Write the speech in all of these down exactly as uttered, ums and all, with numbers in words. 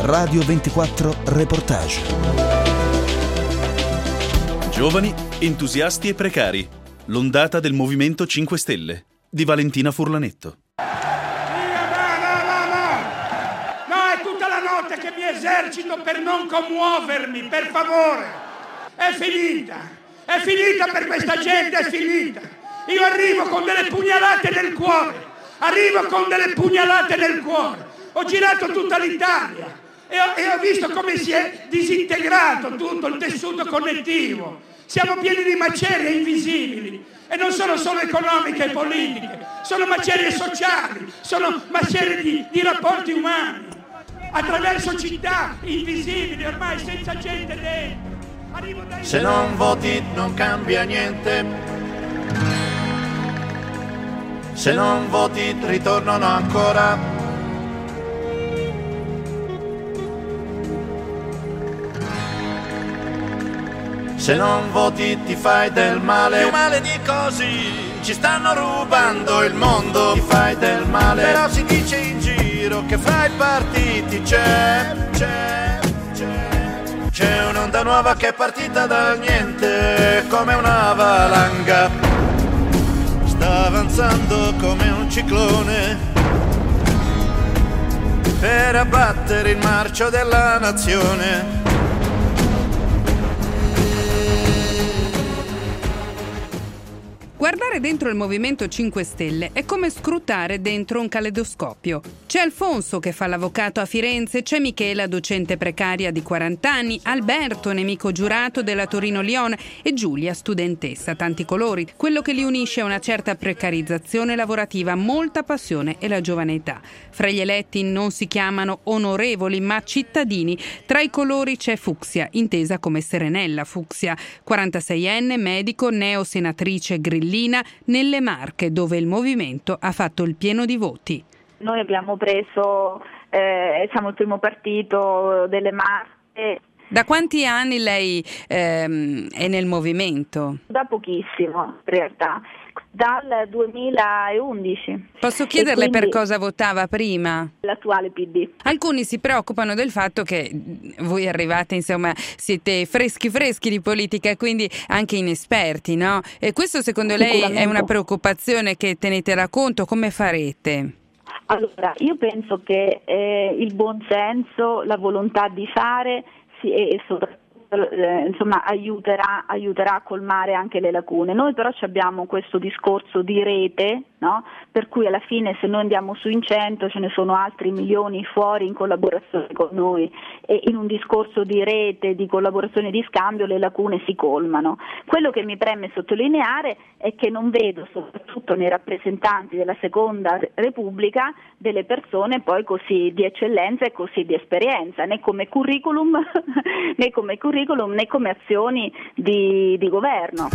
Radio ventiquattro Reportage. Giovani, entusiasti e precari. L'ondata del Movimento cinque Stelle di Valentina Furlanetto. Che mi esercito per non commuovermi, per favore. È finita, è finita per questa gente, è finita. Io arrivo con delle pugnalate nel cuore, arrivo con delle pugnalate nel cuore. Ho girato tutta l'Italia e ho, e ho visto come si è disintegrato tutto il tessuto connettivo. Siamo pieni di macerie invisibili e non sono solo economiche e politiche, sono macerie sociali, sono macerie di, di rapporti umani. Attraverso città invisibili, ormai senza gente dentro. Dai... Se non voti non cambia niente. Se non voti ritornano ancora. Se non voti ti fai del male. Più male di così. Ci stanno rubando il mondo. Ti fai del male. Però si dice in giro che fra i partiti c'è, c'è, c'è, c'è un'onda nuova che è partita dal niente come una valanga. Sta avanzando come un ciclone per abbattere il marcio della nazione. Guardare dentro il Movimento cinque Stelle è come scrutare dentro un caleidoscopio. C'è Alfonso che fa l'avvocato a Firenze, c'è Michela, docente precaria di quaranta anni, Alberto, nemico giurato della Torino-Lione e Giulia, studentessa, tanti colori. Quello che li unisce è una certa precarizzazione lavorativa, molta passione e la giovane età. Fra gli eletti non si chiamano onorevoli ma cittadini. Tra i colori c'è Fucsia, intesa come Serenella Fucsia, quarantaseienne, medico, neosenatrice grillina nelle Marche, dove il movimento ha fatto il pieno di voti. Noi abbiamo preso, eh, siamo il primo partito delle Marche. Da quanti anni lei ehm, è nel movimento? Da pochissimo, in realtà, dal duemilaundici. Posso chiederle quindi, per cosa votava prima? L'attuale P D. Alcuni si preoccupano del fatto che voi arrivate, insomma, siete freschi freschi di politica e quindi anche inesperti, no? E questo secondo lei è una preoccupazione che tenetela conto? Come farete? Allora, io penso che eh, il buonsenso, la volontà di fare sì, e soprattutto eh, insomma aiuterà, aiuterà a colmare anche le lacune. Noi però abbiamo questo discorso di rete, no? Per cui alla fine se noi andiamo su in cento ce ne sono altri milioni fuori in collaborazione con noi e in un discorso di rete, di collaborazione e di scambio le lacune si colmano. Quello che mi preme sottolineare è che non vedo, soprattutto nei rappresentanti della Seconda Repubblica, delle persone poi così di eccellenza e così di esperienza, né come curriculum né come curriculum né come azioni di, di governo.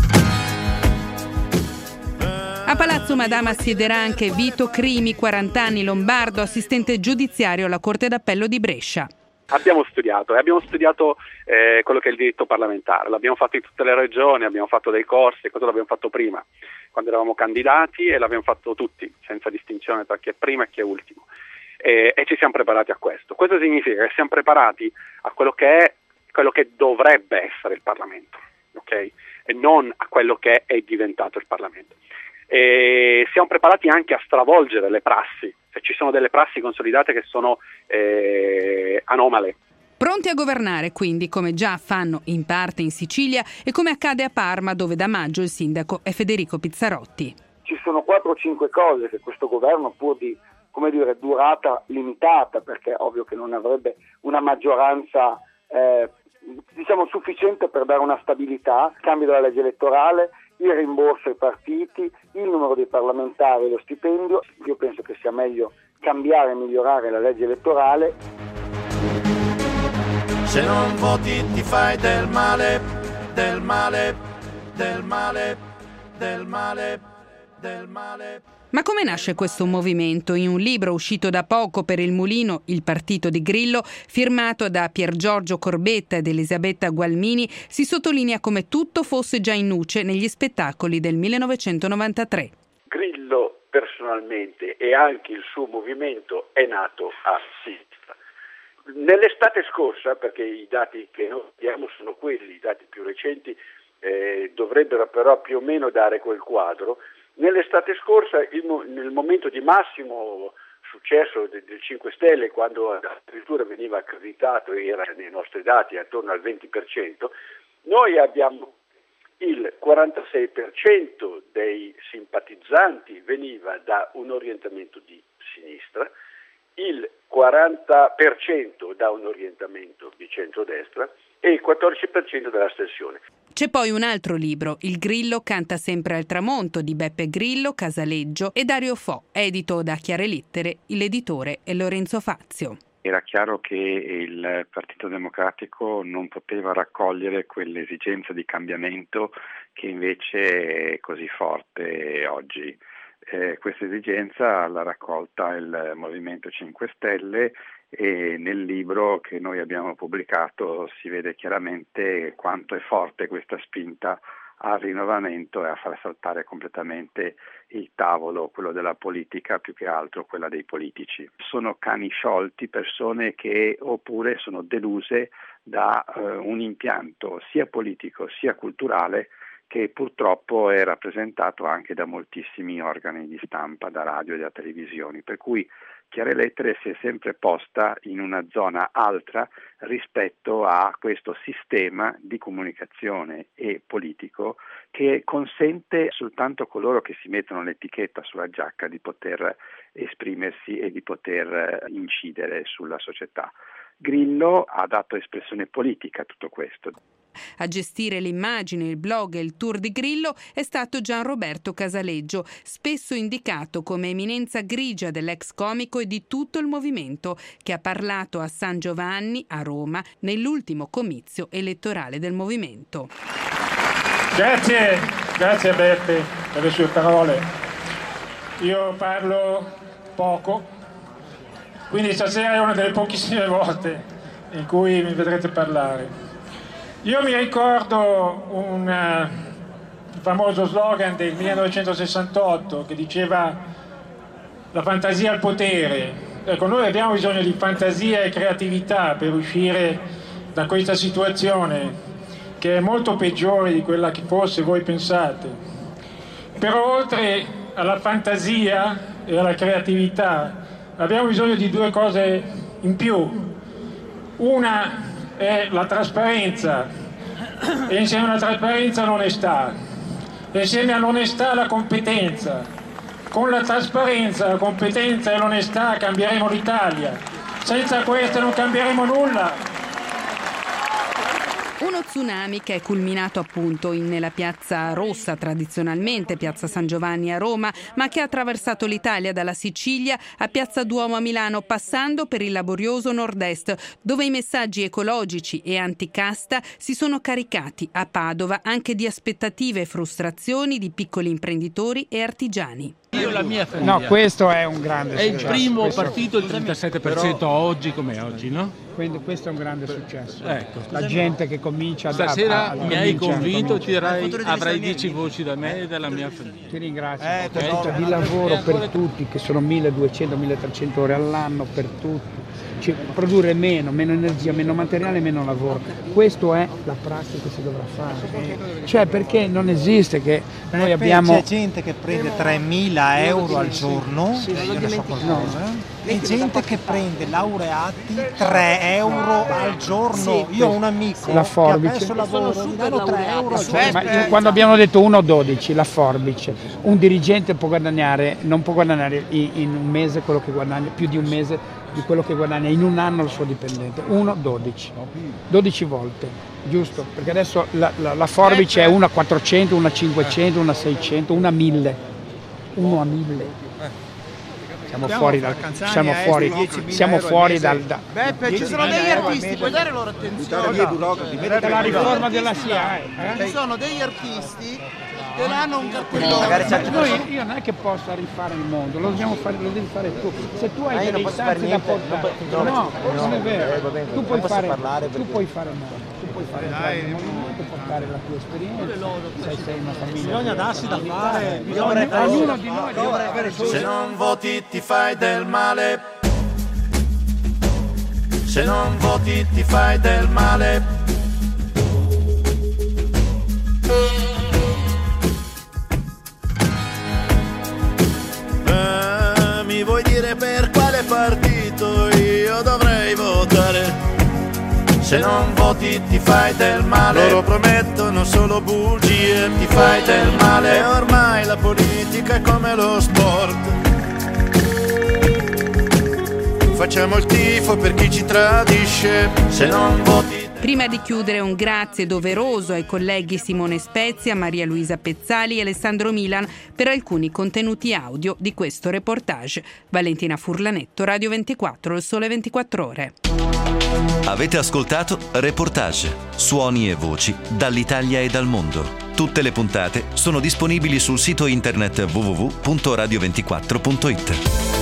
A Palazzo Madama siederà anche Vito Crimi, quaranta anni, lombardo, assistente giudiziario alla Corte d'Appello di Brescia. Abbiamo studiato, e abbiamo studiato eh, quello che è il diritto parlamentare, l'abbiamo fatto in tutte le regioni, abbiamo fatto dei corsi, questo l'abbiamo fatto prima, quando eravamo candidati e l'abbiamo fatto tutti, senza distinzione tra chi è prima e chi è ultimo. E, e ci siamo preparati a questo. Questo significa che siamo preparati a quello che è, quello che dovrebbe essere il Parlamento, ok? E non a quello che è diventato il Parlamento. E siamo preparati anche a stravolgere le prassi, se ci sono delle prassi consolidate che sono eh, anomale. Pronti a governare quindi, come già fanno in parte in Sicilia e come accade a Parma, dove da maggio il sindaco è Federico Pizzarotti. Ci sono quattro o cinque cose che questo governo, pur di, come dire, durata limitata, perché è ovvio che non avrebbe una maggioranza eh, diciamo sufficiente per dare una stabilità, il cambio della legge elettorale, il rimborso ai partiti, il numero dei parlamentari e lo stipendio. Io penso che sia meglio cambiare e migliorare la legge elettorale. Se non voti ti fai del male, del male, del male, del male, del male. Ma come nasce questo movimento? In un libro uscito da poco per Il Mulino, Il partito di Grillo, firmato da Piergiorgio Corbetta ed Elisabetta Gualmini, si sottolinea come tutto fosse già in nuce negli spettacoli del millenovecentonovantatré. Grillo personalmente e anche il suo movimento è nato a sinistra. Nell'estate scorsa, perché i dati che noi abbiamo sono quelli, i dati più recenti eh, dovrebbero però più o meno dare quel quadro, nell'estate scorsa, il, nel momento di massimo successo del, del cinque Stelle, quando addirittura veniva accreditato, era nei nostri dati attorno al venti per cento, noi abbiamo il quarantasei per cento dei simpatizzanti veniva da un orientamento di sinistra, il quaranta per cento da un orientamento di centrodestra e il quattordici per cento dall'astensione. C'è poi un altro libro, Il Grillo canta sempre al tramonto, di Beppe Grillo, Casaleggio e Dario Fo, edito da Chiare Lettere, l'editore è Lorenzo Fazio. Era chiaro che il Partito Democratico non poteva raccogliere quell'esigenza di cambiamento che invece è così forte oggi. Eh, questa esigenza l'ha raccolta il Movimento cinque Stelle e nel libro che noi abbiamo pubblicato si vede chiaramente quanto è forte questa spinta al rinnovamento e a far saltare completamente il tavolo, quello della politica più che altro quella dei politici. Sono cani sciolti, persone che oppure sono deluse da eh, un impianto sia politico sia culturale che purtroppo è rappresentato anche da moltissimi organi di stampa, da radio e da televisioni, per cui Chiare Lettere si è sempre posta in una zona altra rispetto a questo sistema di comunicazione e politico che consente soltanto a coloro che si mettono l'etichetta sulla giacca di poter esprimersi e di poter incidere sulla società. Grillo ha dato espressione politica a tutto questo. A gestire l'immagine, il blog e il tour di Grillo è stato Gianroberto Casaleggio, spesso indicato come eminenza grigia dell'ex comico e di tutto il movimento, che ha parlato a San Giovanni, a Roma, nell'ultimo comizio elettorale del movimento. Grazie, grazie a Beppe per le sue parole. Io parlo poco, quindi stasera è una delle pochissime volte in cui mi vedrete parlare. Io mi ricordo un uh, famoso slogan del millenovecentosessantotto che diceva la fantasia al potere. Ecco, noi abbiamo bisogno di fantasia e creatività per uscire da questa situazione che è molto peggiore di quella che forse voi pensate. Però oltre alla fantasia e alla creatività abbiamo bisogno di due cose in più. Una è la trasparenza e insieme alla trasparenza l'onestà, e insieme all'onestà la competenza. Con la trasparenza, la competenza e l'onestà cambieremo l'Italia, senza queste non cambieremo nulla. Uno tsunami che è culminato appunto in, nella Piazza Rossa, tradizionalmente Piazza San Giovanni a Roma, ma che ha attraversato l'Italia dalla Sicilia a Piazza Duomo a Milano, passando per il laborioso nord-est, dove i messaggi ecologici e anticasta si sono caricati a Padova anche di aspettative e frustrazioni di piccoli imprenditori e artigiani. Io la mia famiglia. No, questo è un grande è successo. È il primo questo... partito il trentasette per cento Però... oggi come oggi, no? Quindi questo è un grande successo. Ecco. La gente che comincia a... Stasera a, a, mi hai convinto, dirai, avrai dieci voci da me e dalla mia famiglia. Ti ringrazio. Eh, okay. Di lavoro per tutti, che sono milleduecento milletrecento ore all'anno per tutti. Cioè, produrre meno, meno energia, meno materiale, meno lavoro. Questo è la prassi che si dovrà fare. Cioè, perché non esiste che noi Beh, abbiamo... C'è gente che prende tremila euro al giorno, sì, io ne so qualcosa, no. E gente che prende laureati tre euro al giorno. Io ho un amico la forbice. che ha perso il lavoro, mi danno tre euro al giorno. Ma io, quando abbiamo detto uno dodici, la forbice, un dirigente può guadagnare, non può guadagnare in, in un mese quello che guadagna, più di un mese di quello che guadagna in un anno il suo dipendente, uno dodici, dodici volte, giusto? Perché adesso la, la, la forbice è una a quattrocento, una a cinquecento, una a seicento, una a mille, uno a mille. Siamo fuori dal, siamo fuori, siamo fuori dal, da, Beppe, ci sono degli artisti, puoi dare loro attenzione? Per la riforma della S I A E. Eh? Ci sono degli artisti che hanno un cartellone. Noi, io non è che possa rifare il mondo, lo dobbiamo fare, lo devi fare tu. Se tu hai delle istanze da portare, no, non è vero. Tu puoi fare, tu puoi fare mondo, tu puoi fare il movimento, portare la tua esperienza. Se sei una famiglia. Bisogna darsi da fare, bisogna ognuno di noi deve avere. Se non voti ti fai del male. Se non voti ti fai del male. Eh, mi vuoi dire per quale partito io dovrei votare? Se non voti ti fai del male. Loro promettono solo bugie, ti fai del male. E ormai la politica è come lo sport. Facciamo il tifo per chi ci tradisce. Se non voti. Prima di chiudere un grazie doveroso ai colleghi Simone Spezia, Maria Luisa Pezzali e Alessandro Milan per alcuni contenuti audio di questo reportage. Valentina Furlanetto, Radio ventiquattro, Il Sole ventiquattro Ore. Avete ascoltato Reportage, suoni e voci dall'Italia e dal mondo. Tutte le puntate sono disponibili sul sito internet w w w punto radio ventiquattro punto it.